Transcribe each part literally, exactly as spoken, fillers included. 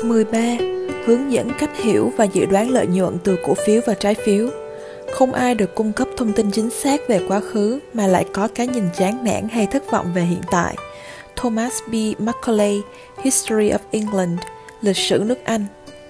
mười ba. Hướng dẫn cách hiểu và dự đoán lợi nhuận từ cổ phiếu và trái phiếu. Không ai được cung cấp thông tin chính xác về quá khứ mà lại có cái nhìn chán nản hay thất vọng về hiện tại. Thomas B. Macaulay, History of England, Lịch sử nước Anh.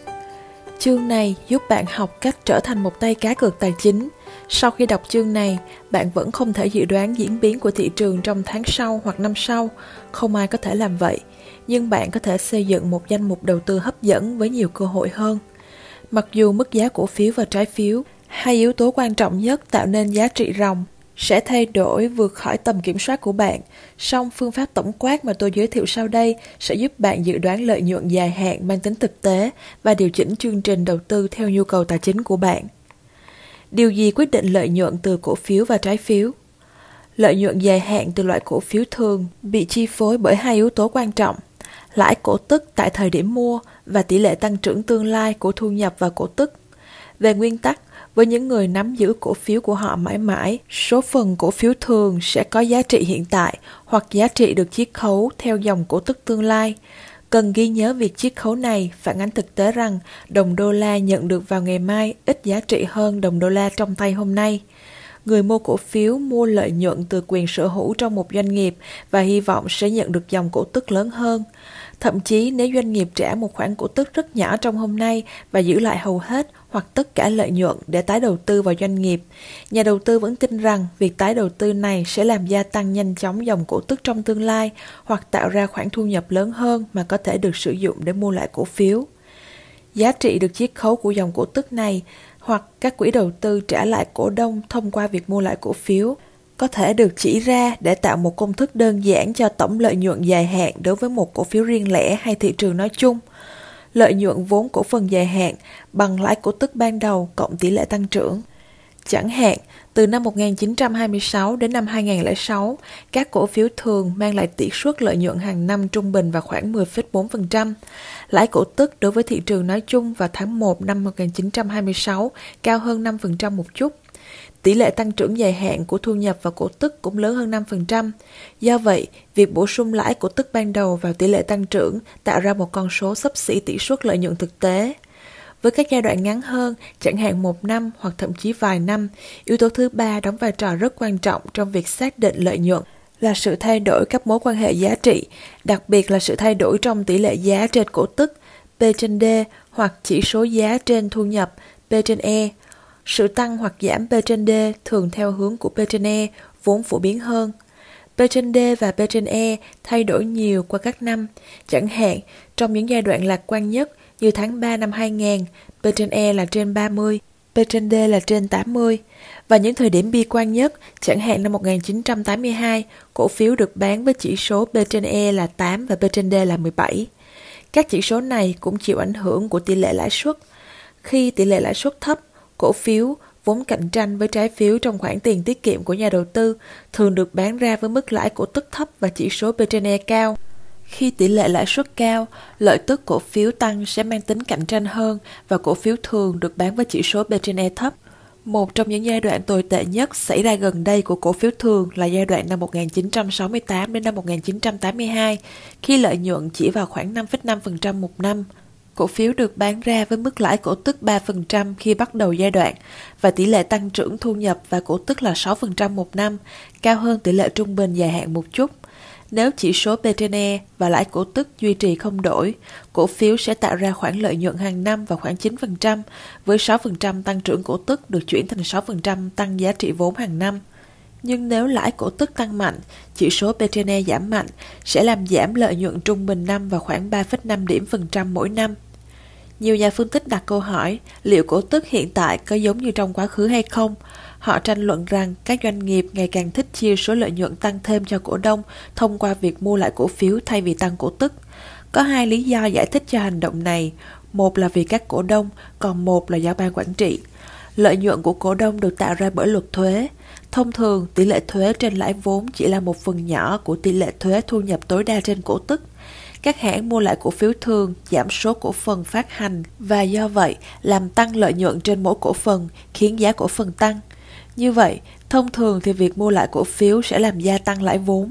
Chương này giúp bạn học cách trở thành một tay cá cược tài chính. Sau khi đọc chương này, bạn vẫn không thể dự đoán diễn biến của thị trường trong tháng sau hoặc năm sau. Không ai có thể làm vậy, nhưng bạn có thể xây dựng một danh mục đầu tư hấp dẫn với nhiều cơ hội hơn. Mặc dù mức giá cổ phiếu và trái phiếu, hai yếu tố quan trọng nhất tạo nên giá trị ròng, sẽ thay đổi vượt khỏi tầm kiểm soát của bạn, song phương pháp tổng quát mà tôi giới thiệu sau đây sẽ giúp bạn dự đoán lợi nhuận dài hạn mang tính thực tế và điều chỉnh chương trình đầu tư theo nhu cầu tài chính của bạn. Điều gì quyết định lợi nhuận từ cổ phiếu và trái phiếu? Lợi nhuận dài hạn từ loại cổ phiếu thường bị chi phối bởi hai yếu tố quan trọng: lãi cổ tức tại thời điểm mua và tỷ lệ tăng trưởng tương lai của thu nhập và cổ tức. Về nguyên tắc, với những người nắm giữ cổ phiếu của họ mãi mãi, số phần cổ phiếu thường sẽ có giá trị hiện tại hoặc giá trị được chiết khấu theo dòng cổ tức tương lai. Cần ghi nhớ việc chiết khấu này phản ánh thực tế rằng đồng đô la nhận được vào ngày mai ít giá trị hơn đồng đô la trong tay hôm nay. Người mua cổ phiếu mua lợi nhuận từ quyền sở hữu trong một doanh nghiệp và hy vọng sẽ nhận được dòng cổ tức lớn hơn. Thậm chí nếu doanh nghiệp trả một khoản cổ tức rất nhỏ trong hôm nay và giữ lại hầu hết hoặc tất cả lợi nhuận để tái đầu tư vào doanh nghiệp, nhà đầu tư vẫn tin rằng việc tái đầu tư này sẽ làm gia tăng nhanh chóng dòng cổ tức trong tương lai hoặc tạo ra khoản thu nhập lớn hơn mà có thể được sử dụng để mua lại cổ phiếu. Giá trị được chiết khấu của dòng cổ tức này hoặc các quỹ đầu tư trả lại cổ đông thông qua việc mua lại cổ phiếu có thể được chỉ ra để tạo một công thức đơn giản cho tổng lợi nhuận dài hạn đối với một cổ phiếu riêng lẻ hay thị trường nói chung. Lợi nhuận vốn cổ phần dài hạn bằng lãi cổ tức ban đầu cộng tỷ lệ tăng trưởng. Chẳng hạn, từ năm một nghìn chín trăm hai mươi sáu đến năm hai nghìn không trăm lẻ sáu, các cổ phiếu thường mang lại tỷ suất lợi nhuận hàng năm trung bình vào khoảng mười phẩy bốn phần trăm. Lãi cổ tức đối với thị trường nói chung vào tháng một năm một nghìn chín trăm hai mươi sáu cao hơn năm phần trăm một chút. Tỷ lệ tăng trưởng dài hạn của thu nhập và cổ tức cũng lớn hơn năm phần trăm. Do vậy, việc bổ sung lãi cổ tức ban đầu vào tỷ lệ tăng trưởng tạo ra một con số xấp xỉ tỷ suất lợi nhuận thực tế. Với các giai đoạn ngắn hơn, chẳng hạn một năm hoặc thậm chí vài năm, yếu tố thứ ba đóng vai trò rất quan trọng trong việc xác định lợi nhuận là sự thay đổi các mối quan hệ giá trị, đặc biệt là sự thay đổi trong tỷ lệ giá trên cổ tức P trên D hoặc chỉ số giá trên thu nhập P trên E. Sự tăng hoặc giảm P trên D thường theo hướng của P trên E, vốn phổ biến hơn. P trên D và P trên E thay đổi nhiều qua các năm, chẳng hạn trong những giai đoạn lạc quan nhất như tháng ba năm hai nghìn, P trên E là trên ba mươi, P trên D là trên tám mươi. Và những thời điểm bi quan nhất, chẳng hạn năm một nghìn chín trăm tám mươi hai, cổ phiếu được bán với chỉ số P trên E là tám và P trên D là mười bảy. Các chỉ số này cũng chịu ảnh hưởng của tỷ lệ lãi suất. Khi tỷ lệ lãi suất thấp, cổ phiếu vốn cạnh tranh với trái phiếu trong khoản tiền tiết kiệm của nhà đầu tư thường được bán ra với mức lãi cổ tức thấp và chỉ số P trên E cao. Khi tỷ lệ lãi suất cao, lợi tức cổ phiếu tăng sẽ mang tính cạnh tranh hơn và cổ phiếu thường được bán với chỉ số P trên E thấp. Một trong những giai đoạn tồi tệ nhất xảy ra gần đây của cổ phiếu thường là giai đoạn năm một nghìn chín trăm sáu mươi tám đến năm một nghìn chín trăm tám mươi hai, khi lợi nhuận chỉ vào khoảng năm phẩy năm phần trăm một năm. Cổ phiếu được bán ra với mức lãi cổ tức ba phần trăm khi bắt đầu giai đoạn và tỷ lệ tăng trưởng thu nhập và cổ tức là sáu phần trăm một năm, cao hơn tỷ lệ trung bình dài hạn một chút. Nếu chỉ số P trên E và lãi cổ tức duy trì không đổi, cổ phiếu sẽ tạo ra khoản lợi nhuận hàng năm vào khoảng chín phần trăm, với sáu phần trăm tăng trưởng cổ tức được chuyển thành sáu phần trăm tăng giá trị vốn hàng năm. Nhưng nếu lãi cổ tức tăng mạnh, chỉ số P trên E giảm mạnh, sẽ làm giảm lợi nhuận trung bình năm vào khoảng ba phẩy năm điểm phần trăm mỗi năm. Nhiều nhà phân tích đặt câu hỏi liệu cổ tức hiện tại có giống như trong quá khứ hay không. Họ tranh luận rằng các doanh nghiệp ngày càng thích chia số lợi nhuận tăng thêm cho cổ đông thông qua việc mua lại cổ phiếu thay vì tăng cổ tức. Có hai lý do giải thích cho hành động này. Một là vì các cổ đông, còn một là do ban quản trị. Lợi nhuận của cổ đông được tạo ra bởi luật thuế. Thông thường, tỷ lệ thuế trên lãi vốn chỉ là một phần nhỏ của tỷ lệ thuế thu nhập tối đa trên cổ tức. Các hãng mua lại cổ phiếu thường giảm số cổ phần phát hành và do vậy làm tăng lợi nhuận trên mỗi cổ phần, khiến giá cổ phần tăng. Như vậy, thông thường thì việc mua lại cổ phiếu sẽ làm gia tăng lãi vốn.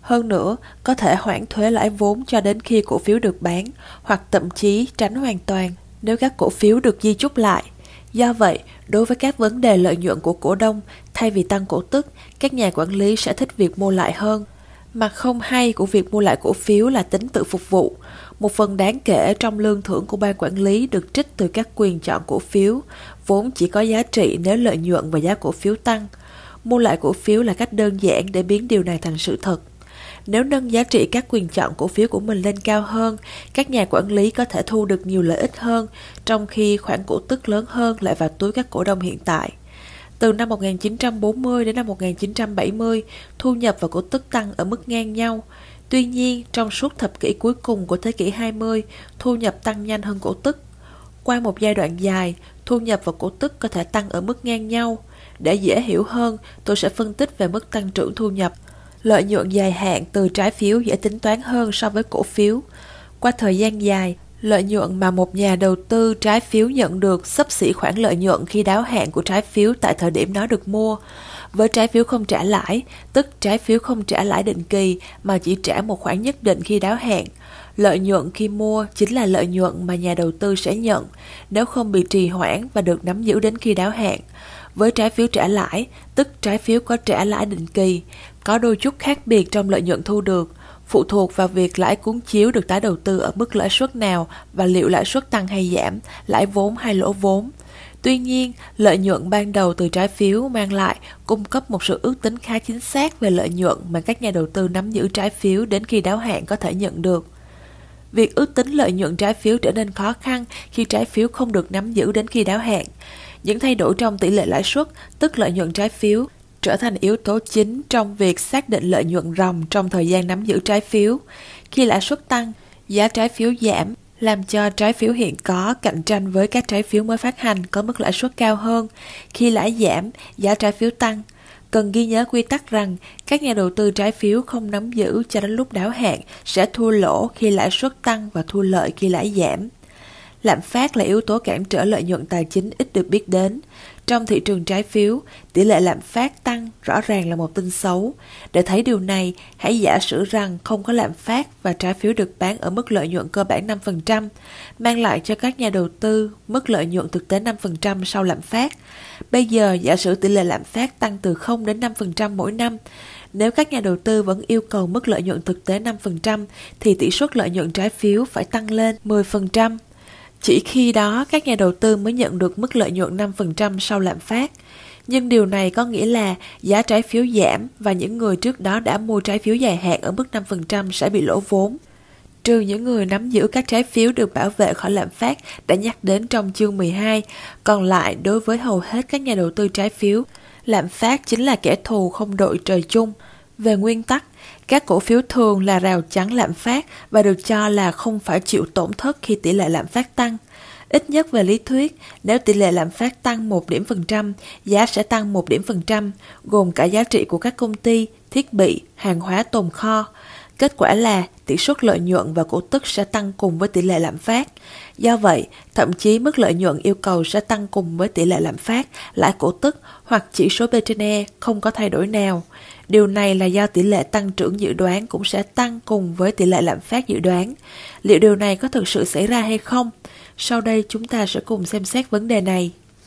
Hơn nữa, có thể hoãn thuế lãi vốn cho đến khi cổ phiếu được bán, hoặc thậm chí tránh hoàn toàn nếu các cổ phiếu được di chúc lại. Do vậy, đối với các vấn đề lợi nhuận của cổ đông, thay vì tăng cổ tức, các nhà quản lý sẽ thích việc mua lại hơn. Mặt không hay của việc mua lại cổ phiếu là tính tự phục vụ. Một phần đáng kể trong lương thưởng của ban quản lý được trích từ các quyền chọn cổ phiếu, vốn chỉ có giá trị nếu lợi nhuận và giá cổ phiếu tăng. Mua lại cổ phiếu là cách đơn giản để biến điều này thành sự thật. Nếu nâng giá trị các quyền chọn cổ phiếu của mình lên cao hơn, các nhà quản lý có thể thu được nhiều lợi ích hơn, trong khi khoản cổ tức lớn hơn lại vào túi các cổ đông hiện tại. Từ năm một nghìn chín trăm bốn mươi đến năm một nghìn chín trăm bảy mươi, thu nhập và cổ tức tăng ở mức ngang nhau. Tuy nhiên, trong suốt thập kỷ cuối cùng của thế kỷ hai mươi, thu nhập tăng nhanh hơn cổ tức. Qua một giai đoạn dài, thu nhập và cổ tức có thể tăng ở mức ngang nhau. Để dễ hiểu hơn, tôi sẽ phân tích về mức tăng trưởng thu nhập. Lợi nhuận dài hạn từ trái phiếu dễ tính toán hơn so với cổ phiếu. Qua thời gian dài, lợi nhuận mà một nhà đầu tư trái phiếu nhận được xấp xỉ khoản lợi nhuận khi đáo hạn của trái phiếu tại thời điểm nó được mua. Với trái phiếu không trả lãi, tức trái phiếu không trả lãi định kỳ mà chỉ trả một khoản nhất định khi đáo hạn, lợi nhuận khi mua chính là lợi nhuận mà nhà đầu tư sẽ nhận nếu không bị trì hoãn và được nắm giữ đến khi đáo hạn. Với trái phiếu trả lãi, tức trái phiếu có trả lãi định kỳ, có đôi chút khác biệt trong lợi nhuận thu được, phụ thuộc vào việc lãi cuốn chiếu được tái đầu tư ở mức lãi suất nào và liệu lãi suất tăng hay giảm, lãi vốn hay lỗ vốn. Tuy nhiên, lợi nhuận ban đầu từ trái phiếu mang lại cung cấp một sự ước tính khá chính xác về lợi nhuận mà các nhà đầu tư nắm giữ trái phiếu đến khi đáo hạn có thể nhận được. Việc ước tính lợi nhuận trái phiếu trở nên khó khăn khi trái phiếu không được nắm giữ đến khi đáo hạn. Những thay đổi trong tỷ lệ lãi suất, tức lợi nhuận trái phiếu, trở thành yếu tố chính trong việc xác định lợi nhuận ròng trong thời gian nắm giữ trái phiếu. Khi lãi suất tăng, giá trái phiếu giảm, làm cho trái phiếu hiện có cạnh tranh với các trái phiếu mới phát hành có mức lãi suất cao hơn. Khi lãi giảm, giá trái phiếu tăng. Cần ghi nhớ quy tắc rằng các nhà đầu tư trái phiếu không nắm giữ cho đến lúc đáo hạn sẽ thua lỗ khi lãi suất tăng và thua lợi khi lãi giảm. Lạm phát là yếu tố cản trở lợi nhuận tài chính ít được biết đến. Trong thị trường trái phiếu, tỷ lệ lạm phát tăng rõ ràng là một tin xấu. Để thấy điều này, hãy giả sử rằng không có lạm phát và trái phiếu được bán ở mức lợi nhuận cơ bản năm phần trăm, mang lại cho các nhà đầu tư mức lợi nhuận thực tế năm phần trăm sau lạm phát. Bây giờ, giả sử tỷ lệ lạm phát tăng từ không đến năm phần trăm mỗi năm. Nếu các nhà đầu tư vẫn yêu cầu mức lợi nhuận thực tế năm phần trăm, thì tỷ suất lợi nhuận trái phiếu phải tăng lên mười phần trăm. Chỉ khi đó các nhà đầu tư mới nhận được mức lợi nhuận năm phần trăm sau lạm phát. Nhưng điều này có nghĩa là giá trái phiếu giảm và những người trước đó đã mua trái phiếu dài hạn ở mức năm phần trăm sẽ bị lỗ vốn. Trừ những người nắm giữ các trái phiếu được bảo vệ khỏi lạm phát đã nhắc đến trong chương mười hai, còn lại đối với hầu hết các nhà đầu tư trái phiếu, lạm phát chính là kẻ thù không đội trời chung. Về nguyên tắc, các cổ phiếu thường là rào chắn lạm phát và được cho là không phải chịu tổn thất khi tỷ lệ lạm phát tăng. Ít nhất về lý thuyết, nếu tỷ lệ lạm phát tăng một điểm phần trăm, giá sẽ tăng một điểm phần trăm, gồm cả giá trị của các công ty, thiết bị, hàng hóa tồn kho. Kết quả là tỷ suất lợi nhuận và cổ tức sẽ tăng cùng với tỷ lệ lạm phát. Do vậy, thậm chí mức lợi nhuận yêu cầu sẽ tăng cùng với tỷ lệ lạm phát, lãi cổ tức hoặc chỉ số P trên E không có thay đổi nào. Điều này là do tỷ lệ tăng trưởng dự đoán cũng sẽ tăng cùng với tỷ lệ lạm phát dự đoán. Liệu điều này có thực sự xảy ra hay không? Sau đây chúng ta sẽ cùng xem xét vấn đề này.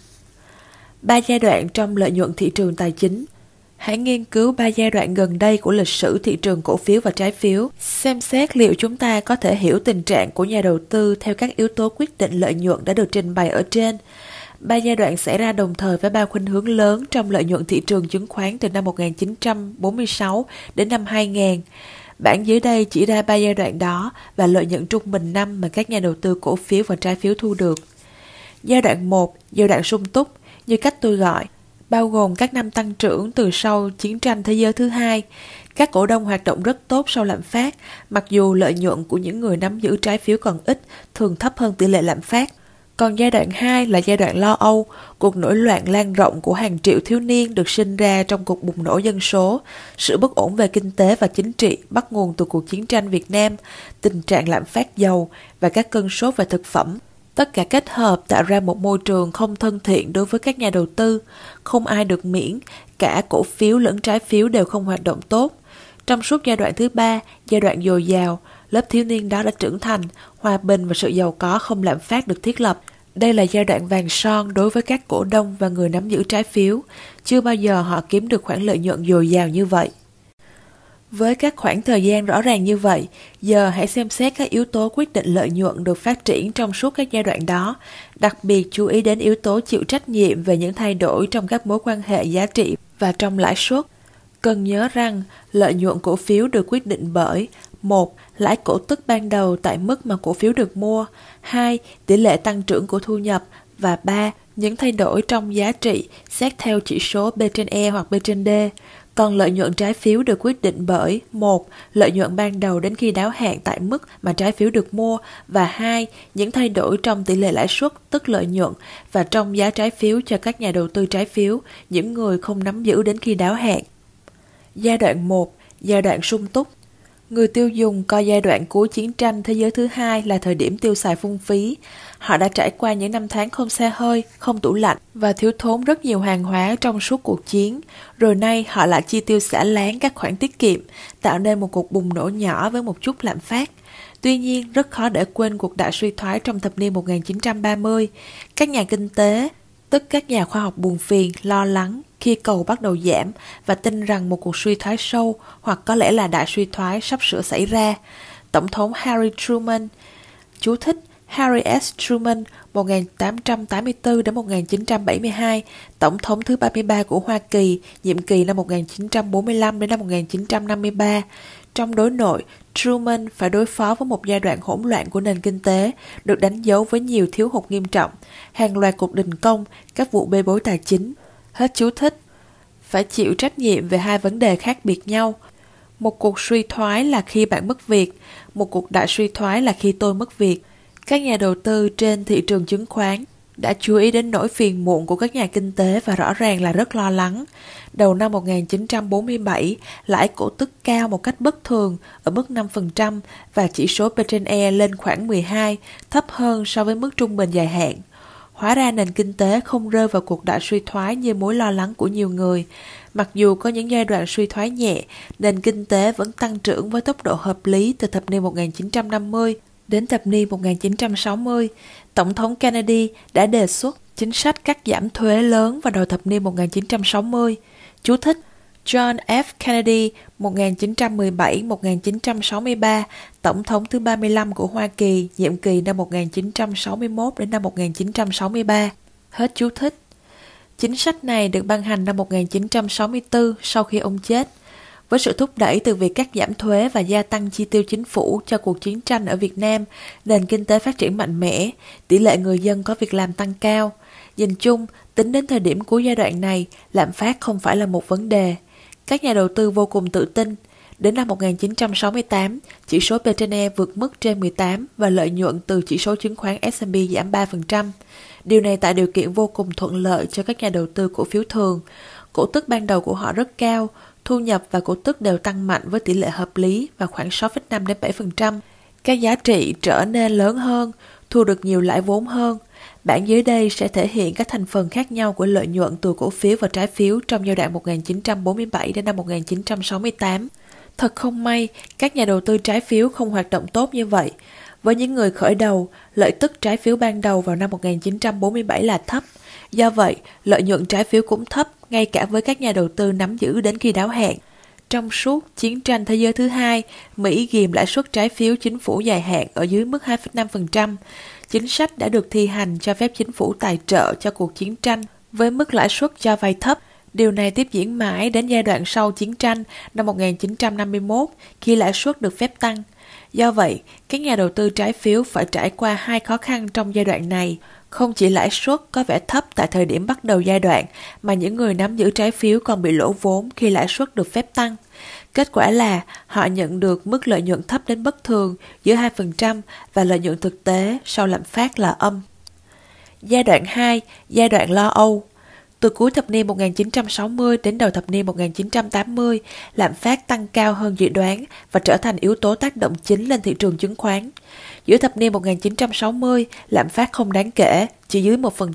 Ba giai đoạn trong lợi nhuận thị trường tài chính. Hãy nghiên cứu ba giai đoạn gần đây của lịch sử thị trường cổ phiếu và trái phiếu, xem xét liệu chúng ta có thể hiểu tình trạng của nhà đầu tư theo các yếu tố quyết định lợi nhuận đã được trình bày ở trên. Ba giai đoạn xảy ra đồng thời với ba khuynh hướng lớn trong lợi nhuận thị trường chứng khoán từ năm một nghìn chín trăm bốn mươi sáu đến năm hai nghìn. Bảng dưới đây chỉ ra ba giai đoạn đó và lợi nhuận trung bình năm mà các nhà đầu tư cổ phiếu và trái phiếu thu được. Giai đoạn một, giai đoạn sung túc, như cách tôi gọi, bao gồm các năm tăng trưởng từ sau chiến tranh thế giới thứ hai. Các cổ đông hoạt động rất tốt sau lạm phát, mặc dù lợi nhuận của những người nắm giữ trái phiếu còn ít, thường thấp hơn tỷ lệ lạm phát. Còn giai đoạn hai là giai đoạn lo âu, cuộc nổi loạn lan rộng của hàng triệu thiếu niên được sinh ra trong cuộc bùng nổ dân số, sự bất ổn về kinh tế và chính trị bắt nguồn từ cuộc chiến tranh Việt Nam, tình trạng lạm phát dầu và các cơn sốt về thực phẩm. Tất cả kết hợp tạo ra một môi trường không thân thiện đối với các nhà đầu tư, không ai được miễn, cả cổ phiếu lẫn trái phiếu đều không hoạt động tốt. Trong suốt giai đoạn thứ ba, giai đoạn dồi dào, lớp thiếu niên đó đã trưởng thành, hòa bình và sự giàu có không lạm phát được thiết lập. Đây là giai đoạn vàng son đối với các cổ đông và người nắm giữ trái phiếu. Chưa bao giờ họ kiếm được khoản lợi nhuận dồi dào như vậy. Với các khoảng thời gian rõ ràng như vậy, giờ hãy xem xét các yếu tố quyết định lợi nhuận được phát triển trong suốt các giai đoạn đó, đặc biệt chú ý đến yếu tố chịu trách nhiệm về những thay đổi trong các mối quan hệ giá trị và trong lãi suất. Cần nhớ rằng, lợi nhuận cổ phiếu được quyết định bởi một. Lãi cổ tức ban đầu tại mức mà cổ phiếu được mua, hai. Tỷ lệ tăng trưởng của thu nhập và ba. Những thay đổi trong giá trị xét theo chỉ số B trên E hoặc B trên D. Còn lợi nhuận trái phiếu được quyết định bởi một. Lợi nhuận ban đầu đến khi đáo hạn tại mức mà trái phiếu được mua và hai. Những thay đổi trong tỷ lệ lãi suất tức lợi nhuận và trong giá trái phiếu cho các nhà đầu tư trái phiếu, những người không nắm giữ đến khi đáo hạn. Giai đoạn một. Giai đoạn sung túc. Người tiêu dùng coi giai đoạn cuối chiến tranh thế giới thứ hai là thời điểm tiêu xài phung phí. Họ đã trải qua những năm tháng không xe hơi, không tủ lạnh và thiếu thốn rất nhiều hàng hóa trong suốt cuộc chiến. Rồi nay họ lại chi tiêu xả láng các khoản tiết kiệm, tạo nên một cuộc bùng nổ nhỏ với một chút lạm phát. Tuy nhiên, rất khó để quên cuộc đại suy thoái trong thập niên một nghìn chín trăm ba mươi. Các nhà kinh tế, tức các nhà khoa học buồn phiền, lo lắng khi cầu bắt đầu giảm và tin rằng một cuộc suy thoái sâu hoặc có lẽ là đại suy thoái sắp sửa xảy ra. Tổng thống Harry Truman, chú thích Harry S. Truman một nghìn tám trăm tám mươi tư đến một nghìn chín trăm bảy mươi hai, tổng thống thứ ba mươi ba của Hoa Kỳ, nhiệm kỳ năm một nghìn chín trăm bốn mươi lăm đến năm một nghìn chín trăm năm mươi ba. Trong đối nội, Truman phải đối phó với một giai đoạn hỗn loạn của nền kinh tế, được đánh dấu với nhiều thiếu hụt nghiêm trọng, hàng loạt cuộc đình công, các vụ bê bối tài chính. Hết chú thích. Phải chịu trách nhiệm về hai vấn đề khác biệt nhau. Một cuộc suy thoái là khi bạn mất việc, một cuộc đại suy thoái là khi tôi mất việc. Các nhà đầu tư trên thị trường chứng khoán đã chú ý đến nỗi phiền muộn của các nhà kinh tế và rõ ràng là rất lo lắng. Đầu năm một nghìn chín trăm bốn mươi bảy, lãi cổ tức cao một cách bất thường ở mức năm phần trăm và chỉ số P trên E lên khoảng mười hai, thấp hơn so với mức trung bình dài hạn. Hóa ra nền kinh tế không rơi vào cuộc đại suy thoái như mối lo lắng của nhiều người. Mặc dù có những giai đoạn suy thoái nhẹ, nền kinh tế vẫn tăng trưởng với tốc độ hợp lý từ thập niên một nghìn chín trăm năm mươi đến thập niên một nghìn chín trăm sáu mươi. Tổng thống Kennedy đã đề xuất chính sách cắt giảm thuế lớn vào đầu thập niên một nghìn chín trăm sáu mươi. Chú thích John F. Kennedy một nghìn chín trăm mười bảy đến một nghìn chín trăm sáu mươi ba, tổng thống thứ ba mươi lăm của Hoa Kỳ, nhiệm kỳ năm một nghìn chín trăm sáu mươi mốt đến năm một nghìn chín trăm sáu mươi ba. Hết chú thích. Chính sách này được ban hành năm một nghìn chín trăm sáu mươi tư sau khi ông chết. Với sự thúc đẩy từ việc cắt giảm thuế và gia tăng chi tiêu chính phủ cho cuộc chiến tranh ở Việt Nam, nền kinh tế phát triển mạnh mẽ, tỷ lệ người dân có việc làm tăng cao. Nhìn chung, tính đến thời điểm cuối giai đoạn này, lạm phát không phải là một vấn đề. Các nhà đầu tư vô cùng tự tin. Đến năm một nghìn chín trăm sáu mươi tám, chỉ số P trên E vượt mức trên mười tám và lợi nhuận từ chỉ số chứng khoán S and P giảm ba phần trăm. Điều này tạo điều kiện vô cùng thuận lợi cho các nhà đầu tư cổ phiếu thường. Cổ tức ban đầu của họ rất cao, thu nhập và cổ tức đều tăng mạnh với tỷ lệ hợp lý và khoảng sáu phẩy năm đến bảy phần trăm. Các giá trị trở nên lớn hơn, thu được nhiều lãi vốn hơn. Bảng dưới đây sẽ thể hiện các thành phần khác nhau của lợi nhuận từ cổ phiếu và trái phiếu trong giai đoạn một nghìn chín trăm bốn mươi bảy đến năm một nghìn chín trăm sáu mươi tám. Thật không may, các nhà đầu tư trái phiếu không hoạt động tốt như vậy. Với những người khởi đầu, lợi tức trái phiếu ban đầu vào năm một nghìn chín trăm bốn mươi bảy là thấp. Do vậy, lợi nhuận trái phiếu cũng thấp, ngay cả với các nhà đầu tư nắm giữ đến khi đáo hạn. Trong suốt chiến tranh thế giới thứ hai, Mỹ ghìm lãi suất trái phiếu chính phủ dài hạn ở dưới mức hai phẩy năm phần trăm. Chính sách đã được thi hành cho phép chính phủ tài trợ cho cuộc chiến tranh với mức lãi suất cho vay thấp. Điều này tiếp diễn mãi đến giai đoạn sau chiến tranh năm một nghìn chín trăm năm mươi mốt khi lãi suất được phép tăng. Do vậy, các nhà đầu tư trái phiếu phải trải qua hai khó khăn trong giai đoạn này. Không chỉ lãi suất có vẻ thấp tại thời điểm bắt đầu giai đoạn, mà những người nắm giữ trái phiếu còn bị lỗ vốn khi lãi suất được phép tăng. Kết quả là họ nhận được mức lợi nhuận thấp đến bất thường dưới hai phần trăm và lợi nhuận thực tế sau lạm phát là âm. Giai đoạn hai, giai đoạn lo âu. Từ cuối thập niên một nghìn chín trăm sáu mươi đến đầu thập niên một nghìn chín trăm tám mươi, lạm phát tăng cao hơn dự đoán và trở thành yếu tố tác động chính lên thị trường chứng khoán. Giữa thập niên một nghìn chín trăm sáu mươi, lạm phát không đáng kể, chỉ dưới một phần trăm.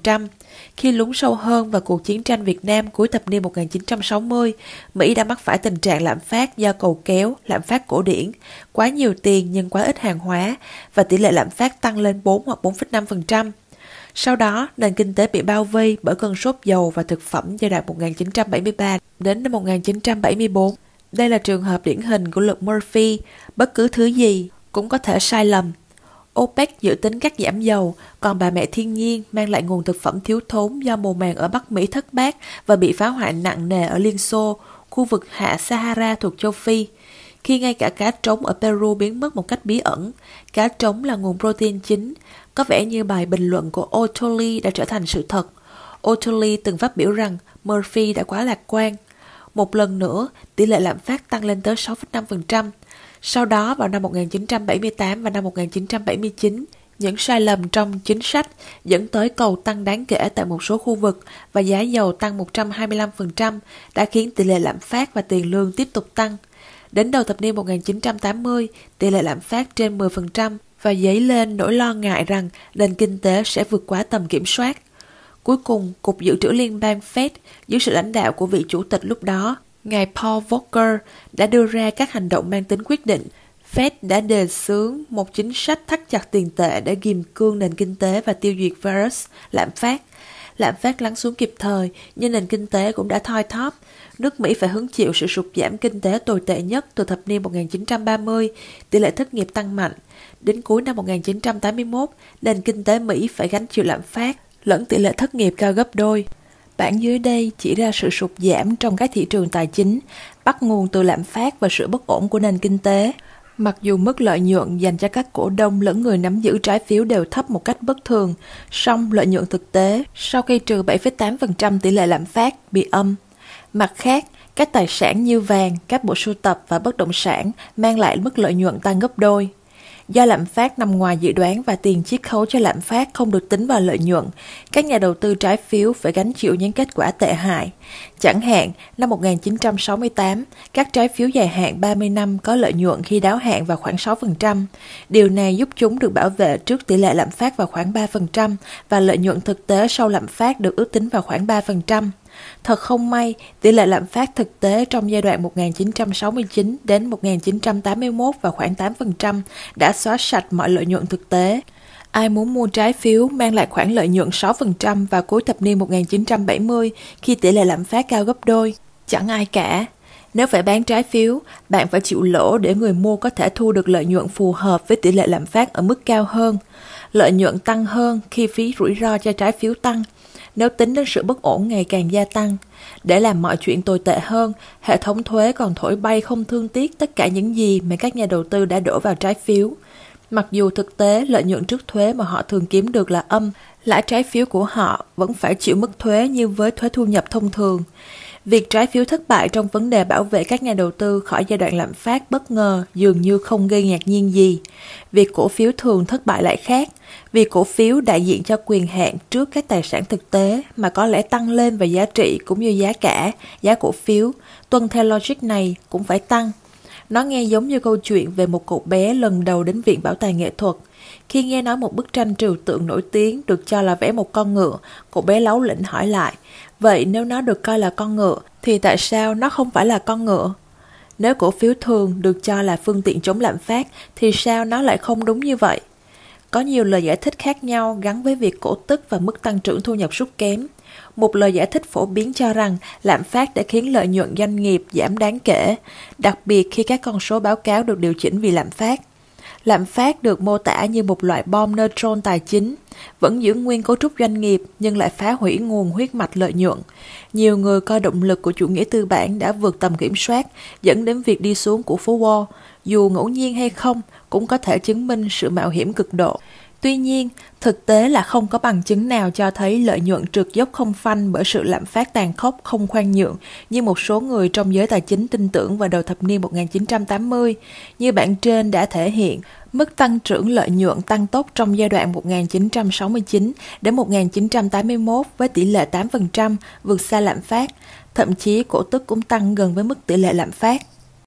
Khi lún sâu hơn vào cuộc chiến tranh Việt Nam cuối thập niên một nghìn chín trăm sáu mươi, Mỹ đã mắc phải tình trạng lạm phát do cầu kéo, lạm phát cổ điển, quá nhiều tiền nhưng quá ít hàng hóa, và tỷ lệ lạm phát tăng lên bốn hoặc bốn phẩy năm phần trăm. Sau đó, nền kinh tế bị bao vây bởi cơn sốt dầu và thực phẩm giai đoạn một nghìn chín trăm bảy mươi ba đến năm một nghìn chín trăm bảy mươi tư. Đây là trường hợp điển hình của luật Murphy, bất cứ thứ gì cũng có thể sai lầm. OPEC dự tính cắt giảm dầu, còn bà mẹ thiên nhiên mang lại nguồn thực phẩm thiếu thốn do mùa màng ở Bắc Mỹ thất bát và bị phá hoại nặng nề ở Liên Xô, khu vực hạ Sahara thuộc châu Phi. Khi ngay cả cá trống ở Peru biến mất một cách bí ẩn, cá trống là nguồn protein chính, có vẻ như bài bình luận của O'Toole đã trở thành sự thật. O'Toole từng phát biểu rằng Murphy đã quá lạc quan. Một lần nữa, tỷ lệ lạm phát tăng lên tới sáu phẩy năm phần trăm. Sau đó, vào năm một nghìn chín trăm bảy mươi tám và năm một nghìn chín trăm bảy mươi chín, những sai lầm trong chính sách dẫn tới cầu tăng đáng kể tại một số khu vực và giá dầu tăng một trăm hai mươi lăm phần trăm đã khiến tỷ lệ lạm phát và tiền lương tiếp tục tăng. Đến đầu thập niên một nghìn chín trăm tám mươi, tỷ lệ lạm phát trên mười phần trăm và dấy lên nỗi lo ngại rằng nền kinh tế sẽ vượt quá tầm kiểm soát. Cuối cùng, Cục Dự trữ Liên bang Fed, dưới sự lãnh đạo của vị chủ tịch lúc đó, ngài Paul Volcker, đã đưa ra các hành động mang tính quyết định. Fed đã đề xướng một chính sách thắt chặt tiền tệ để ghìm cương nền kinh tế và tiêu diệt virus lạm phát. Lạm phát lắng xuống kịp thời, nhưng nền kinh tế cũng đã thoi thóp. Nước Mỹ phải hứng chịu sự sụt giảm kinh tế tồi tệ nhất từ thập niên một nghìn chín trăm ba mươi, tỷ lệ thất nghiệp tăng mạnh. Đến cuối năm một nghìn chín trăm tám mươi mốt, nền kinh tế Mỹ phải gánh chịu lạm phát, lẫn tỷ lệ thất nghiệp cao gấp đôi. Bản dưới đây chỉ ra sự sụt giảm trong các thị trường tài chính, bắt nguồn từ lạm phát và sự bất ổn của nền kinh tế. Mặc dù mức lợi nhuận dành cho các cổ đông lẫn người nắm giữ trái phiếu đều thấp một cách bất thường, song lợi nhuận thực tế sau khi trừ bảy phẩy tám phần trăm tỷ lệ lạm phát bị âm. Mặt khác, các tài sản như vàng, các bộ sưu tập và bất động sản mang lại mức lợi nhuận tăng gấp đôi. Do lạm phát nằm ngoài dự đoán và tiền chiết khấu cho lạm phát không được tính vào lợi nhuận, các nhà đầu tư trái phiếu phải gánh chịu những kết quả tệ hại. Chẳng hạn, năm một nghìn chín trăm sáu mươi tám, các trái phiếu dài hạn ba mươi năm có lợi nhuận khi đáo hạn vào khoảng sáu phần trăm. Điều này giúp chúng được bảo vệ trước tỷ lệ lạm phát vào khoảng ba phần trăm và lợi nhuận thực tế sau lạm phát được ước tính vào khoảng ba phần trăm. Thật không may, tỷ lệ lạm phát thực tế trong giai đoạn một nghìn chín trăm sáu mươi chín đến một nghìn chín trăm tám mươi mốt vào khoảng tám phần trăm đã xóa sạch mọi lợi nhuận thực tế. Ai muốn mua trái phiếu mang lại khoản lợi nhuận sáu phần trăm vào cuối thập niên một nghìn chín trăm bảy mươi khi tỷ lệ lạm phát cao gấp đôi? Chẳng ai cả. Nếu phải bán trái phiếu, bạn phải chịu lỗ để người mua có thể thu được lợi nhuận phù hợp với tỷ lệ lạm phát ở mức cao hơn. Lợi nhuận tăng hơn khi phí rủi ro cho trái phiếu tăng, nếu tính đến sự bất ổn ngày càng gia tăng. Để làm mọi chuyện tồi tệ hơn, hệ thống thuế còn thổi bay không thương tiếc tất cả những gì mà các nhà đầu tư đã đổ vào trái phiếu. Mặc dù thực tế lợi nhuận trước thuế mà họ thường kiếm được là âm, lãi trái phiếu của họ vẫn phải chịu mức thuế như với thuế thu nhập thông thường. Việc trái phiếu thất bại trong vấn đề bảo vệ các nhà đầu tư khỏi giai đoạn lạm phát bất ngờ dường như không gây ngạc nhiên gì. Việc cổ phiếu thường thất bại lại khác. Vì cổ phiếu đại diện cho quyền hạn trước các tài sản thực tế mà có lẽ tăng lên về giá trị cũng như giá cả, giá cổ phiếu, tuân theo logic này cũng phải tăng. Nó nghe giống như câu chuyện về một cậu bé lần đầu đến viện bảo tàng nghệ thuật. Khi nghe nói một bức tranh trừu tượng nổi tiếng được cho là vẽ một con ngựa, cậu bé láu lĩnh hỏi lại, vậy nếu nó được coi là con ngựa, thì tại sao nó không phải là con ngựa? Nếu cổ phiếu thường được cho là phương tiện chống lạm phát, thì sao nó lại không đúng như vậy? Có nhiều lời giải thích khác nhau gắn với việc cổ tức và mức tăng trưởng thu nhập sút kém. Một lời giải thích phổ biến cho rằng lạm phát đã khiến lợi nhuận doanh nghiệp giảm đáng kể, đặc biệt khi các con số báo cáo được điều chỉnh vì lạm phát. Lạm phát được mô tả như một loại bom neutron tài chính, vẫn giữ nguyên cấu trúc doanh nghiệp nhưng lại phá hủy nguồn huyết mạch lợi nhuận. Nhiều người coi động lực của chủ nghĩa tư bản đã vượt tầm kiểm soát, dẫn đến việc đi xuống của phố Wall, dù ngẫu nhiên hay không, cũng có thể chứng minh sự mạo hiểm cực độ. Tuy nhiên, thực tế là không có bằng chứng nào cho thấy lợi nhuận trượt dốc không phanh bởi sự lạm phát tàn khốc không khoan nhượng như một số người trong giới tài chính tin tưởng vào đầu thập niên một nghìn chín trăm tám mươi. Như bản trên đã thể hiện, mức tăng trưởng lợi nhuận tăng tốc trong giai đoạn một nghìn chín trăm sáu mươi chín đến một nghìn chín trăm tám mươi mốt với tỷ lệ tám phần trăm, vượt xa lạm phát. Thậm chí cổ tức cũng tăng gần với mức tỷ lệ lạm phát.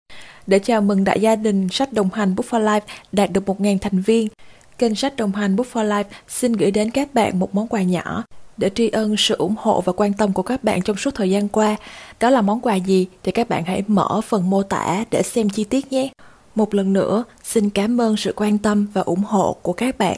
Để chào mừng đại gia đình sách đồng hành Book for Life đạt được một nghìn thành viên, kênh sách đồng hành Book for Life xin gửi đến các bạn một món quà nhỏ. Để tri ân sự ủng hộ và quan tâm của các bạn trong suốt thời gian qua, đó là món quà gì thì các bạn hãy mở phần mô tả để xem chi tiết nhé. Một lần nữa, xin cảm ơn sự quan tâm và ủng hộ của các bạn.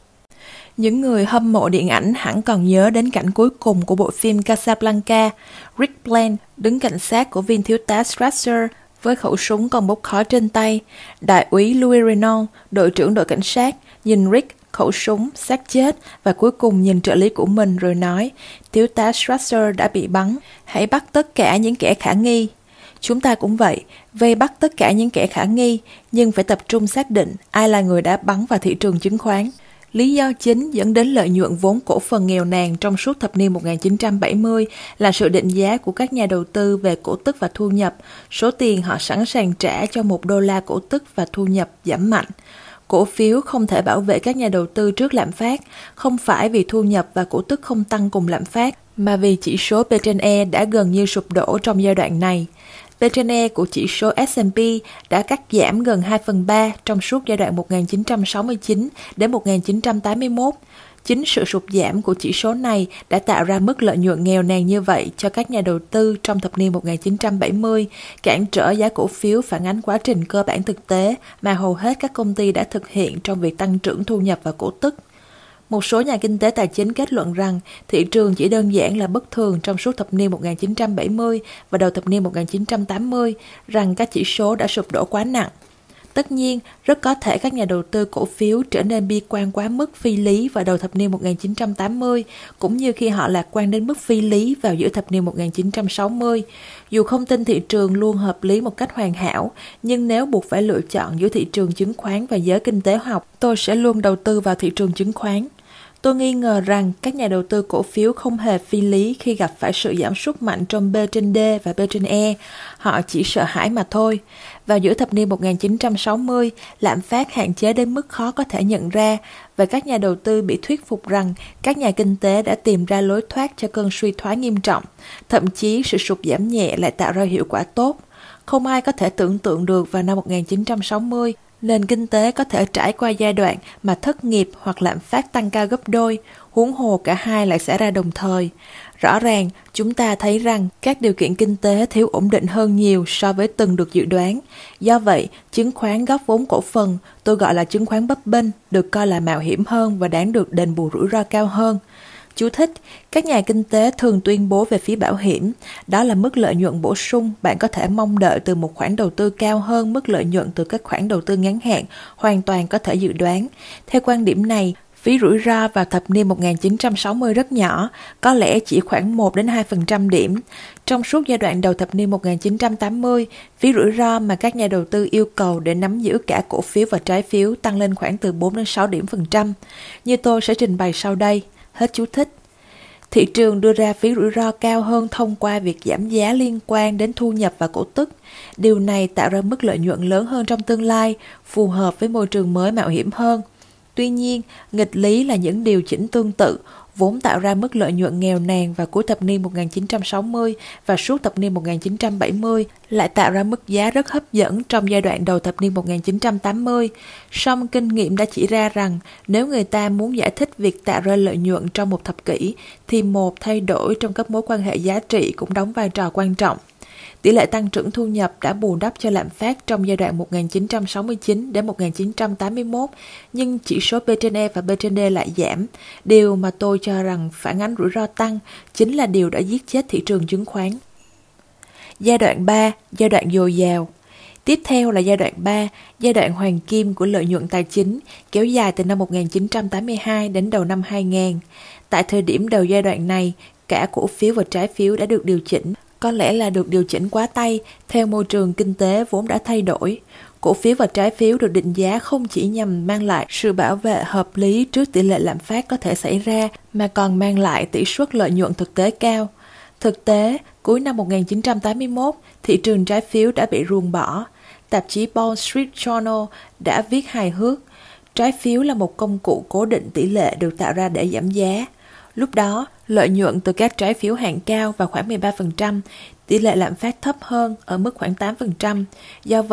Những người hâm mộ điện ảnh hẳn còn nhớ đến cảnh cuối cùng của bộ phim Casablanca. Rick Bland đứng cạnh xác của viên thiếu tá Strasser với khẩu súng còn bốc khói trên tay. Đại úy Louis Renault, đội trưởng đội cảnh sát, nhìn Rick, khẩu súng, xác chết và cuối cùng nhìn trợ lý của mình rồi nói, thiếu tá Strasser đã bị bắn, hãy bắt tất cả những kẻ khả nghi. Chúng ta cũng vậy, vây bắt tất cả những kẻ khả nghi, nhưng phải tập trung xác định ai là người đã bắn vào thị trường chứng khoán. Lý do chính dẫn đến lợi nhuận vốn cổ phần nghèo nàn trong suốt thập niên một nghìn chín trăm bảy mươi là sự định giá của các nhà đầu tư về cổ tức và thu nhập, số tiền họ sẵn sàng trả cho một đô la cổ tức và thu nhập giảm mạnh. Cổ phiếu không thể bảo vệ các nhà đầu tư trước lạm phát, không phải vì thu nhập và cổ tức không tăng cùng lạm phát, mà vì chỉ số P trên E đã gần như sụp đổ trong giai đoạn này. P trên E của chỉ số S and P đã cắt giảm gần hai phần ba trong suốt giai đoạn một nghìn chín trăm sáu mươi chín đến một nghìn chín trăm tám mươi mốt. Chính sự sụt giảm của chỉ số này đã tạo ra mức lợi nhuận nghèo nàn như vậy cho các nhà đầu tư trong thập niên một nghìn chín trăm bảy mươi, cản trở giá cổ phiếu phản ánh quá trình cơ bản thực tế mà hầu hết các công ty đã thực hiện trong việc tăng trưởng thu nhập và cổ tức. Một số nhà kinh tế tài chính kết luận rằng thị trường chỉ đơn giản là bất thường trong suốt thập niên một nghìn chín trăm bảy mươi và đầu thập niên một nghìn chín trăm tám mươi, rằng các chỉ số đã sụp đổ quá nặng. Tất nhiên, rất có thể các nhà đầu tư cổ phiếu trở nên bi quan quá mức phi lý vào đầu thập niên một nghìn chín trăm tám mươi, cũng như khi họ lạc quan đến mức phi lý vào giữa thập niên một nghìn chín trăm sáu mươi. Dù không tin thị trường luôn hợp lý một cách hoàn hảo, nhưng nếu buộc phải lựa chọn giữa thị trường chứng khoán và giới kinh tế học, tôi sẽ luôn đầu tư vào thị trường chứng khoán. Tôi nghi ngờ rằng các nhà đầu tư cổ phiếu không hề phi lý khi gặp phải sự giảm sút mạnh trong P trên D và P trên E. Họ chỉ sợ hãi mà thôi. Vào giữa thập niên một nghìn chín trăm sáu mươi, lạm phát hạn chế đến mức khó có thể nhận ra, và các nhà đầu tư bị thuyết phục rằng các nhà kinh tế đã tìm ra lối thoát cho cơn suy thoái nghiêm trọng. Thậm chí sự sụt giảm nhẹ lại tạo ra hiệu quả tốt. Không ai có thể tưởng tượng được vào năm một nghìn chín trăm sáu mươi, nền kinh tế có thể trải qua giai đoạn mà thất nghiệp hoặc lạm phát tăng cao gấp đôi, huống hồ cả hai lại xảy ra đồng thời. Rõ ràng, chúng ta thấy rằng các điều kiện kinh tế thiếu ổn định hơn nhiều so với từng được dự đoán. Do vậy, chứng khoán góp vốn cổ phần, tôi gọi là chứng khoán bấp bênh, được coi là mạo hiểm hơn và đáng được đền bù rủi ro cao hơn. Chú thích, các nhà kinh tế thường tuyên bố về phí bảo hiểm, đó là mức lợi nhuận bổ sung bạn có thể mong đợi từ một khoản đầu tư cao hơn mức lợi nhuận từ các khoản đầu tư ngắn hạn, hoàn toàn có thể dự đoán. Theo quan điểm này, phí rủi ro vào thập niên một nghìn chín trăm sáu mươi rất nhỏ, có lẽ chỉ khoảng một đến hai phần trăm điểm. Trong suốt giai đoạn đầu thập niên một nghìn chín trăm tám mươi, phí rủi ro mà các nhà đầu tư yêu cầu để nắm giữ cả cổ phiếu và trái phiếu tăng lên khoảng từ bốn đến sáu điểm phần trăm. Như tôi sẽ trình bày sau đây. Hết chú thích. Thị trường đưa ra phí rủi ro cao hơn thông qua việc giảm giá liên quan đến thu nhập và cổ tức. Điều này tạo ra mức lợi nhuận lớn hơn trong tương lai, phù hợp với môi trường mới mạo hiểm hơn. Tuy nhiên, nghịch lý là những điều chỉnh tương tự, vốn tạo ra mức lợi nhuận nghèo nàn vào cuối thập niên một nghìn chín trăm sáu mươi và suốt thập niên một nghìn chín trăm bảy mươi, lại tạo ra mức giá rất hấp dẫn trong giai đoạn đầu thập niên một nghìn chín trăm tám mươi. Song kinh nghiệm đã chỉ ra rằng nếu người ta muốn giải thích việc tạo ra lợi nhuận trong một thập kỷ, thì một thay đổi trong các mối quan hệ giá trị cũng đóng vai trò quan trọng. Tỷ lệ tăng trưởng thu nhập đã bù đắp cho lạm phát trong giai đoạn một nghìn chín trăm sáu mươi chín đến một nghìn chín trăm tám mươi mốt, nhưng chỉ số P trên E và P trên D lại giảm. Điều mà tôi cho rằng phản ánh rủi ro tăng chính là điều đã giết chết thị trường chứng khoán. Giai đoạn ba, giai đoạn dồi dào. Tiếp theo là giai đoạn ba, giai đoạn hoàng kim của lợi nhuận tài chính, kéo dài từ năm một nghìn chín trăm tám mươi hai đến đầu năm hai nghìn. Tại thời điểm đầu giai đoạn này, cả cổ phiếu và trái phiếu đã được điều chỉnh. Có lẽ là được điều chỉnh quá tay theo môi trường kinh tế vốn đã thay đổi. Cổ phiếu và trái phiếu được định giá không chỉ nhằm mang lại sự bảo vệ hợp lý trước tỷ lệ lạm phát có thể xảy ra, mà còn mang lại tỷ suất lợi nhuận thực tế cao. Thực tế, cuối năm một nghìn chín trăm tám mươi mốt, thị trường trái phiếu đã bị ruồng bỏ. Tạp chí Wall Street Journal đã viết hài hước, trái phiếu là một công cụ cố định tỷ lệ được tạo ra để giảm giá. Lúc đó, lợi nhuận từ các trái phiếu hạng cao vào khoảng mười ba phần trăm, tỷ lệ lạm phát thấp hơn ở mức khoảng tám phần trăm. Do vậy,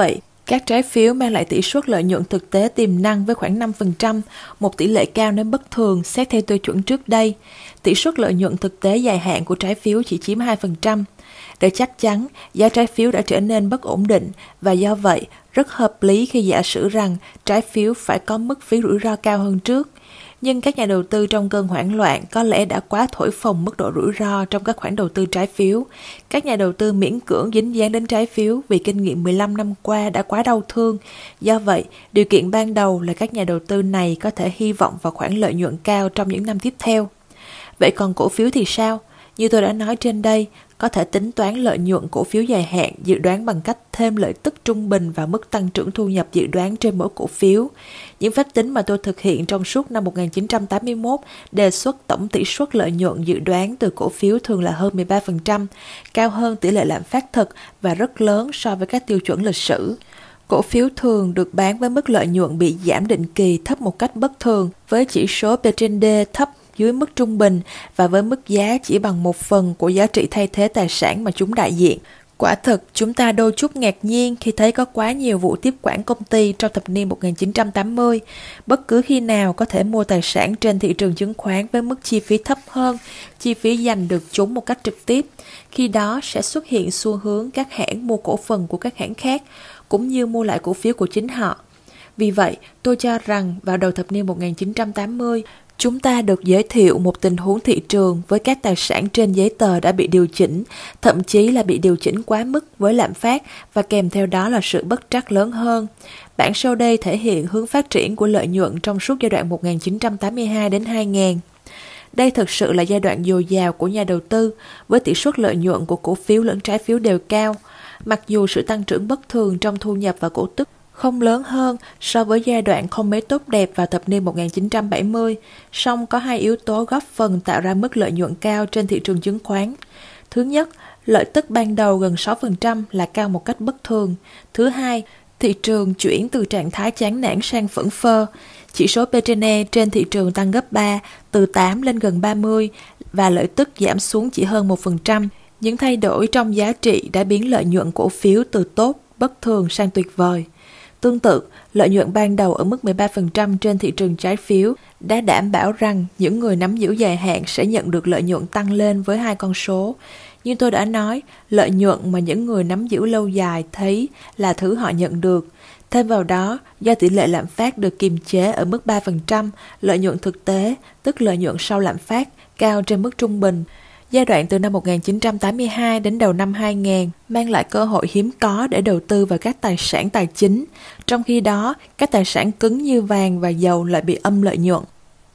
Các trái phiếu mang lại tỷ suất lợi nhuận thực tế tiềm năng với khoảng năm phần trăm, một tỷ lệ cao đến bất thường xét theo tiêu chuẩn trước đây. Tỷ suất lợi nhuận thực tế dài hạn của trái phiếu chỉ chiếm hai phần trăm. Để chắc chắn, giá trái phiếu đã trở nên bất ổn định và do vậy rất hợp lý khi giả sử rằng trái phiếu phải có mức phí rủi ro cao hơn trước. Nhưng các nhà đầu tư trong cơn hoảng loạn có lẽ đã quá thổi phồng mức độ rủi ro trong các khoản đầu tư trái phiếu. Các nhà đầu tư miễn cưỡng dính dáng đến trái phiếu vì kinh nghiệm mười lăm năm qua đã quá đau thương. Do vậy, điều kiện ban đầu là các nhà đầu tư này có thể hy vọng vào khoản lợi nhuận cao trong những năm tiếp theo. Vậy còn cổ phiếu thì sao? Như tôi đã nói trên đây, có thể tính toán lợi nhuận cổ phiếu dài hạn dự đoán bằng cách thêm lợi tức trung bình vào mức tăng trưởng thu nhập dự đoán trên mỗi cổ phiếu. Những phép tính mà tôi thực hiện trong suốt năm một nghìn chín trăm tám mươi mốt đề xuất tổng tỷ suất lợi nhuận dự đoán từ cổ phiếu thường là hơn mười ba phần trăm, cao hơn tỷ lệ lạm phát thực và rất lớn so với các tiêu chuẩn lịch sử. Cổ phiếu thường được bán với mức lợi nhuận bị giảm định kỳ thấp một cách bất thường, với chỉ số P trên D thấp dưới mức trung bình và với mức giá chỉ bằng một phần của giá trị thay thế tài sản mà chúng đại diện. Quả thực, chúng ta đôi chút ngạc nhiên khi thấy có quá nhiều vụ tiếp quản công ty trong thập niên một nghìn chín trăm tám mươi. Bất cứ khi nào có thể mua tài sản trên thị trường chứng khoán với mức chi phí thấp hơn, chi phí giành được chúng một cách trực tiếp, khi đó sẽ xuất hiện xu hướng các hãng mua cổ phần của các hãng khác, cũng như mua lại cổ phiếu của chính họ. Vì vậy, tôi cho rằng vào đầu thập niên một nghìn chín trăm tám mươi, chúng ta được giới thiệu một tình huống thị trường với các tài sản trên giấy tờ đã bị điều chỉnh, thậm chí là bị điều chỉnh quá mức với lạm phát và kèm theo đó là sự bất trắc lớn hơn. Bảng sau đây thể hiện hướng phát triển của lợi nhuận trong suốt giai đoạn một nghìn chín trăm tám mươi hai đến hai nghìn. Đây thực sự là giai đoạn dồi dào của nhà đầu tư, với tỷ suất lợi nhuận của cổ phiếu lẫn trái phiếu đều cao, mặc dù sự tăng trưởng bất thường trong thu nhập và cổ tức không lớn hơn so với giai đoạn không mấy tốt đẹp vào thập niên một nghìn chín trăm bảy mươi, song có hai yếu tố góp phần tạo ra mức lợi nhuận cao trên thị trường chứng khoán. Thứ nhất, lợi tức ban đầu gần sáu phần trăm là cao một cách bất thường. Thứ hai, thị trường chuyển từ trạng thái chán nản sang phẫn phơ. Chỉ số P trên E trên thị trường tăng gấp ba, từ tám lên gần ba mươi, và lợi tức giảm xuống chỉ hơn một phần trăm. Những thay đổi trong giá trị đã biến lợi nhuận cổ phiếu từ tốt, bất thường sang tuyệt vời. Tương tự, lợi nhuận ban đầu ở mức mười ba phần trăm trên thị trường trái phiếu đã đảm bảo rằng những người nắm giữ dài hạn sẽ nhận được lợi nhuận tăng lên với hai con số. Như tôi đã nói, lợi nhuận mà những người nắm giữ lâu dài thấy là thứ họ nhận được. Thêm vào đó, do tỷ lệ lạm phát được kiềm chế ở mức ba phần trăm, lợi nhuận thực tế, tức lợi nhuận sau lạm phát, cao trên mức trung bình. Giai đoạn từ năm một nghìn chín trăm tám mươi hai đến đầu năm hai nghìn mang lại cơ hội hiếm có để đầu tư vào các tài sản tài chính, trong khi đó các tài sản cứng như vàng và dầu lại bị âm lợi nhuận.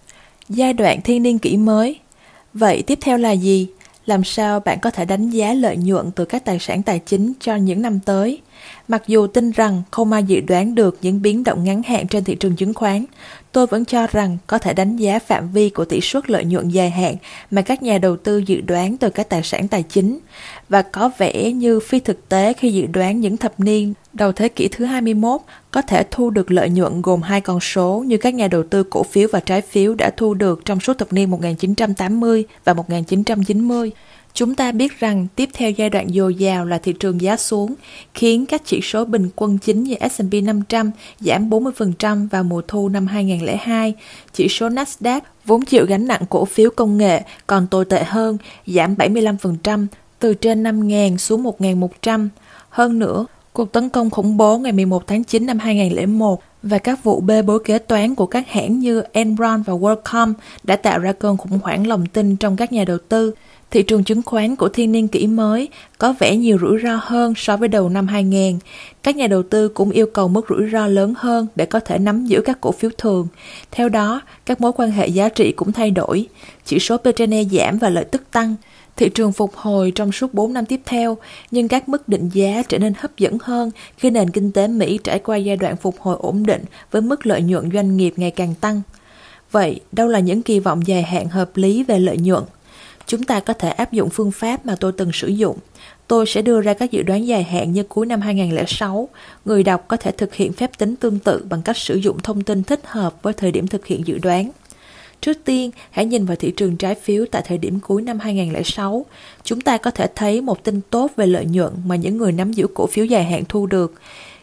Giai đoạn thiên niên kỷ mới. Vậy tiếp theo là gì? Làm sao bạn có thể đánh giá lợi nhuận từ các tài sản tài chính cho những năm tới? Mặc dù tin rằng không ai dự đoán được những biến động ngắn hạn trên thị trường chứng khoán, tôi vẫn cho rằng có thể đánh giá phạm vi của tỷ suất lợi nhuận dài hạn mà các nhà đầu tư dự đoán từ các tài sản tài chính, và có vẻ như phi thực tế khi dự đoán những thập niên đầu thế kỷ thứ hai mươi mốt có thể thu được lợi nhuận gồm hai con số như các nhà đầu tư cổ phiếu và trái phiếu đã thu được trong suốt thập niên một nghìn chín trăm tám mươi và một nghìn chín trăm chín mươi. Chúng ta biết rằng tiếp theo giai đoạn dồi dào là thị trường giá xuống, khiến các chỉ số bình quân chính như S and P năm trăm giảm bốn mươi phần trăm vào mùa thu năm hai nghìn lẻ hai. Chỉ số Nasdaq vốn chịu gánh nặng cổ phiếu công nghệ còn tồi tệ hơn, giảm bảy mươi lăm phần trăm, từ trên năm nghìn xuống một nghìn một trăm. Hơn nữa, cuộc tấn công khủng bố ngày mười một tháng chín năm hai nghìn lẻ một và các vụ bê bối kế toán của các hãng như Enron và WorldCom đã tạo ra cơn khủng hoảng lòng tin trong các nhà đầu tư. Thị trường chứng khoán của thiên niên kỷ mới có vẻ nhiều rủi ro hơn so với đầu năm hai nghìn. Các nhà đầu tư cũng yêu cầu mức rủi ro lớn hơn để có thể nắm giữ các cổ phiếu thường. Theo đó, các mối quan hệ giá trị cũng thay đổi. Chỉ số P trên E giảm và lợi tức tăng. Thị trường phục hồi trong suốt bốn năm tiếp theo, nhưng các mức định giá trở nên hấp dẫn hơn khi nền kinh tế Mỹ trải qua giai đoạn phục hồi ổn định với mức lợi nhuận doanh nghiệp ngày càng tăng. Vậy, đâu là những kỳ vọng dài hạn hợp lý về lợi nhuận? Chúng ta có thể áp dụng phương pháp mà tôi từng sử dụng. Tôi sẽ đưa ra các dự đoán dài hạn như cuối năm hai nghìn lẻ sáu. Người đọc có thể thực hiện phép tính tương tự bằng cách sử dụng thông tin thích hợp với thời điểm thực hiện dự đoán. Trước tiên, hãy nhìn vào thị trường trái phiếu tại thời điểm cuối năm hai nghìn lẻ sáu. Chúng ta có thể thấy một tin tốt về lợi nhuận mà những người nắm giữ cổ phiếu dài hạn thu được.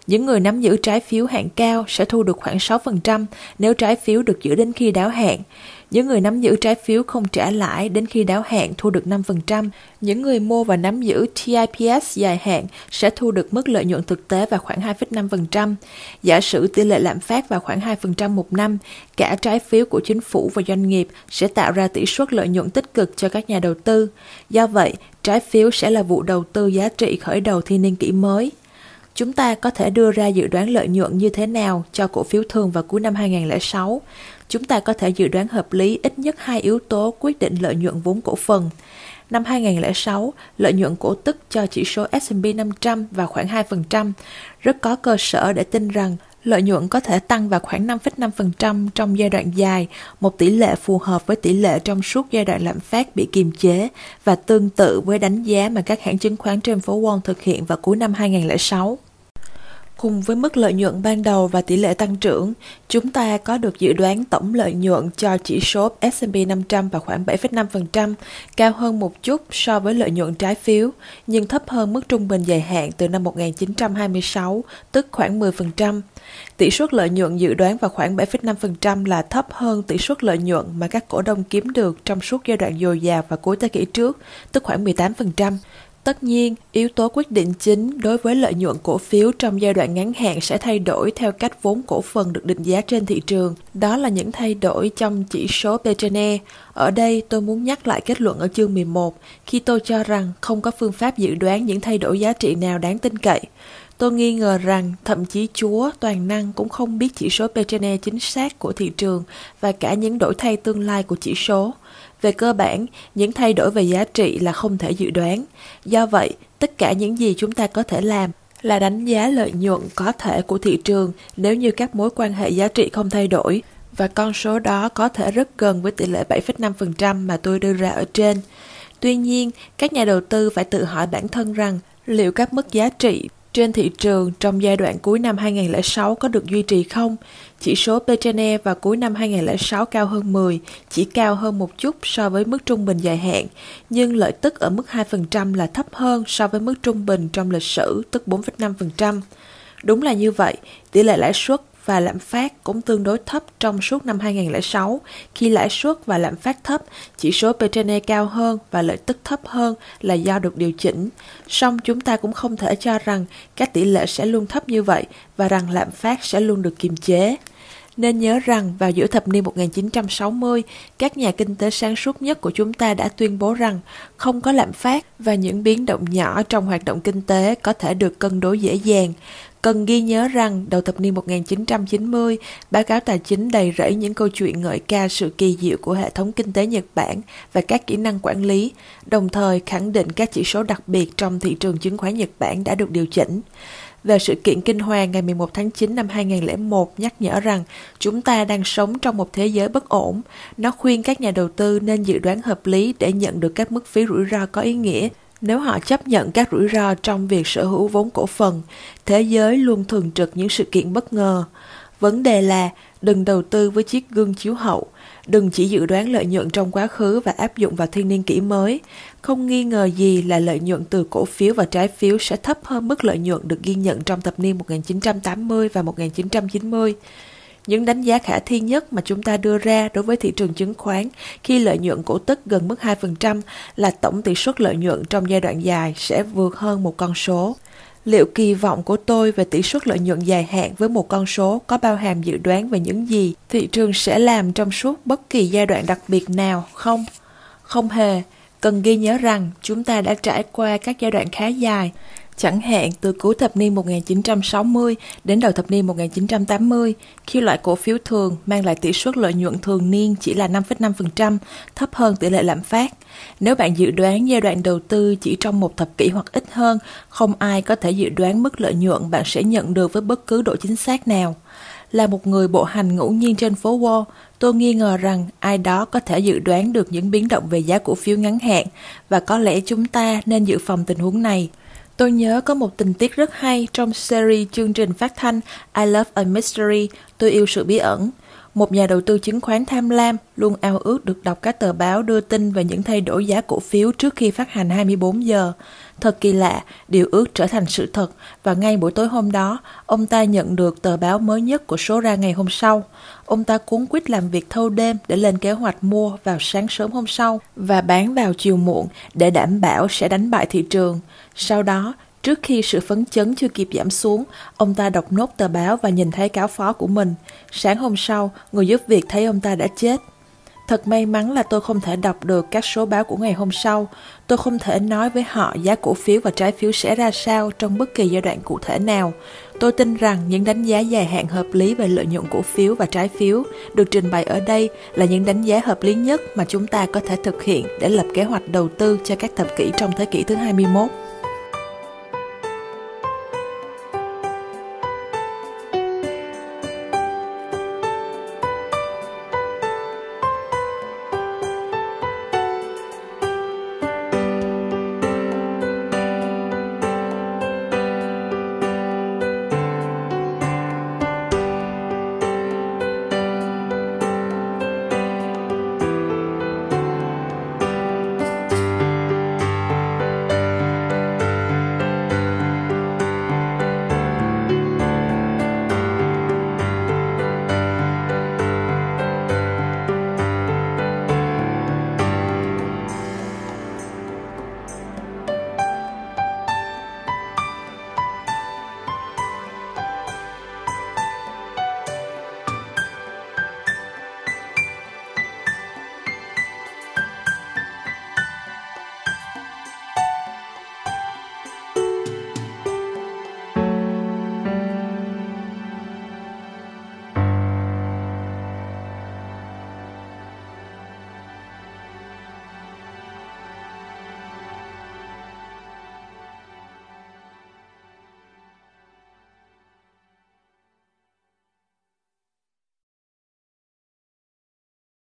Những người nắm giữ trái phiếu hạn cao sẽ thu được khoảng sáu phần trăm nếu trái phiếu được giữ đến khi đáo hạn. Những người nắm giữ trái phiếu không trả lãi đến khi đáo hạn thu được năm phần trăm. Những người mua và nắm giữ tê i pê ét dài hạn sẽ thu được mức lợi nhuận thực tế vào khoảng hai phẩy năm phần trăm. Giả sử tỷ lệ lạm phát vào khoảng hai phần trăm một năm, cả trái phiếu của chính phủ và doanh nghiệp sẽ tạo ra tỷ suất lợi nhuận tích cực cho các nhà đầu tư. Do vậy, trái phiếu sẽ là vụ đầu tư giá trị khởi đầu thiên niên kỷ mới. Chúng ta có thể đưa ra dự đoán lợi nhuận như thế nào cho cổ phiếu thường vào cuối năm hai không không sáu? Chúng ta có thể dự đoán hợp lý ít nhất hai yếu tố quyết định lợi nhuận vốn cổ phần. Năm hai không không sáu, lợi nhuận cổ tức cho chỉ số ét and pê năm trăm vào khoảng hai phần trăm. Rất có cơ sở để tin rằng lợi nhuận có thể tăng vào khoảng năm phẩy năm phần trăm trong giai đoạn dài, một tỷ lệ phù hợp với tỷ lệ trong suốt giai đoạn lạm phát bị kiềm chế và tương tự với đánh giá mà các hãng chứng khoán trên phố Wall thực hiện vào cuối năm hai không không sáu. Cùng với mức lợi nhuận ban đầu và tỷ lệ tăng trưởng, chúng ta có được dự đoán tổng lợi nhuận cho chỉ số ét and pê năm trăm vào khoảng bảy phẩy năm phần trăm, cao hơn một chút so với lợi nhuận trái phiếu, nhưng thấp hơn mức trung bình dài hạn từ năm một nghìn chín trăm hai mươi sáu, tức khoảng mười phần trăm. Tỷ suất lợi nhuận dự đoán vào khoảng bảy phẩy năm phần trăm là thấp hơn tỷ suất lợi nhuận mà các cổ đông kiếm được trong suốt giai đoạn dồi dào vào cuối thế kỷ trước, tức khoảng mười tám phần trăm. Tất nhiên, yếu tố quyết định chính đối với lợi nhuận cổ phiếu trong giai đoạn ngắn hạn sẽ thay đổi theo cách vốn cổ phần được định giá trên thị trường. Đó là những thay đổi trong chỉ số P trên E. Ở đây tôi muốn nhắc lại kết luận ở chương mười một khi tôi cho rằng không có phương pháp dự đoán những thay đổi giá trị nào đáng tin cậy. Tôi nghi ngờ rằng thậm chí Chúa toàn năng cũng không biết chỉ số P trên E chính xác của thị trường và cả những đổi thay tương lai của chỉ số. Về cơ bản, những thay đổi về giá trị là không thể dự đoán. Do vậy, tất cả những gì chúng ta có thể làm là đánh giá lợi nhuận có thể của thị trường nếu như các mối quan hệ giá trị không thay đổi, và con số đó có thể rất gần với tỷ lệ bảy phẩy năm phần trăm mà tôi đưa ra ở trên. Tuy nhiên, các nhà đầu tư phải tự hỏi bản thân rằng liệu các mức giá trị trên thị trường trong giai đoạn cuối năm hai không không sáu có được duy trì không? Chỉ số P trên E vào cuối năm hai không không sáu cao hơn mười, chỉ cao hơn một chút so với mức trung bình dài hạn, nhưng lợi tức ở mức hai phần trăm là thấp hơn so với mức trung bình trong lịch sử, tức bốn phẩy năm phần trăm. Đúng là như vậy, tỷ lệ lãi suất và lạm phát cũng tương đối thấp trong suốt năm hai không không sáu. Khi lãi suất và lạm phát thấp, chỉ số P trên E cao hơn và lợi tức thấp hơn là do được điều chỉnh. Song chúng ta cũng không thể cho rằng các tỷ lệ sẽ luôn thấp như vậy và rằng lạm phát sẽ luôn được kiềm chế. Nên nhớ rằng vào giữa thập niên một nghìn chín trăm sáu mươi, các nhà kinh tế sáng suốt nhất của chúng ta đã tuyên bố rằng không có lạm phát và những biến động nhỏ trong hoạt động kinh tế có thể được cân đối dễ dàng. Cần ghi nhớ rằng đầu thập niên một nghìn chín trăm chín mươi, báo cáo tài chính đầy rẫy những câu chuyện ngợi ca sự kỳ diệu của hệ thống kinh tế Nhật Bản và các kỹ năng quản lý, đồng thời khẳng định các chỉ số đặc biệt trong thị trường chứng khoán Nhật Bản đã được điều chỉnh. Về sự kiện kinh hoàng ngày mười một tháng chín năm hai nghìn không trăm lẻ một nhắc nhở rằng chúng ta đang sống trong một thế giới bất ổn. Nó khuyên các nhà đầu tư nên dự đoán hợp lý để nhận được các mức phí rủi ro có ý nghĩa. Nếu họ chấp nhận các rủi ro trong việc sở hữu vốn cổ phần, thế giới luôn thường trực những sự kiện bất ngờ. Vấn đề là đừng đầu tư với chiếc gương chiếu hậu, đừng chỉ dự đoán lợi nhuận trong quá khứ và áp dụng vào thiên niên kỷ mới. Không nghi ngờ gì là lợi nhuận từ cổ phiếu và trái phiếu sẽ thấp hơn mức lợi nhuận được ghi nhận trong thập niên một nghìn chín trăm tám mươi và một nghìn chín trăm chín mươi. Những đánh giá khả thi nhất mà chúng ta đưa ra đối với thị trường chứng khoán khi lợi nhuận cổ tức gần mức hai phần trăm là tổng tỷ suất lợi nhuận trong giai đoạn dài sẽ vượt hơn một con số. Liệu kỳ vọng của tôi về tỷ suất lợi nhuận dài hạn với một con số có bao hàm dự đoán về những gì thị trường sẽ làm trong suốt bất kỳ giai đoạn đặc biệt nào không? Không hề. Cần ghi nhớ rằng chúng ta đã trải qua các giai đoạn khá dài, chẳng hạn từ cuối thập niên một nghìn chín trăm sáu mươi đến đầu thập niên một nghìn chín trăm tám mươi, khi loại cổ phiếu thường mang lại tỷ suất lợi nhuận thường niên chỉ là năm phẩy năm phần trăm, thấp hơn tỷ lệ lạm phát. Nếu bạn dự đoán giai đoạn đầu tư chỉ trong một thập kỷ hoặc ít hơn, không ai có thể dự đoán mức lợi nhuận bạn sẽ nhận được với bất cứ độ chính xác nào. Là một người bộ hành ngẫu nhiên trên phố Wall, tôi nghi ngờ rằng ai đó có thể dự đoán được những biến động về giá cổ phiếu ngắn hạn, và có lẽ chúng ta nên dự phòng tình huống này. Tôi nhớ có một tình tiết rất hay trong series chương trình phát thanh I Love a Mystery, tôi yêu sự bí ẩn. Một nhà đầu tư chứng khoán tham lam luôn ao ước được đọc các tờ báo đưa tin về những thay đổi giá cổ phiếu trước khi phát hành hai mươi bốn giờ. Thật kỳ lạ, điều ước trở thành sự thật và ngay buổi tối hôm đó, ông ta nhận được tờ báo mới nhất của số ra ngày hôm sau. Ông ta cuống quýt làm việc thâu đêm để lên kế hoạch mua vào sáng sớm hôm sau và bán vào chiều muộn để đảm bảo sẽ đánh bại thị trường. Sau đó, trước khi sự phấn chấn chưa kịp giảm xuống, ông ta đọc nốt tờ báo và nhìn thấy cáo phó của mình. Sáng hôm sau, người giúp việc thấy ông ta đã chết. Thật may mắn là tôi không thể đọc được các số báo của ngày hôm sau. Tôi không thể nói với họ giá cổ phiếu và trái phiếu sẽ ra sao trong bất kỳ giai đoạn cụ thể nào. Tôi tin rằng những đánh giá dài hạn hợp lý về lợi nhuận cổ phiếu và trái phiếu được trình bày ở đây là những đánh giá hợp lý nhất mà chúng ta có thể thực hiện để lập kế hoạch đầu tư cho các thập kỷ trong thế kỷ thứ hai mươi mốt.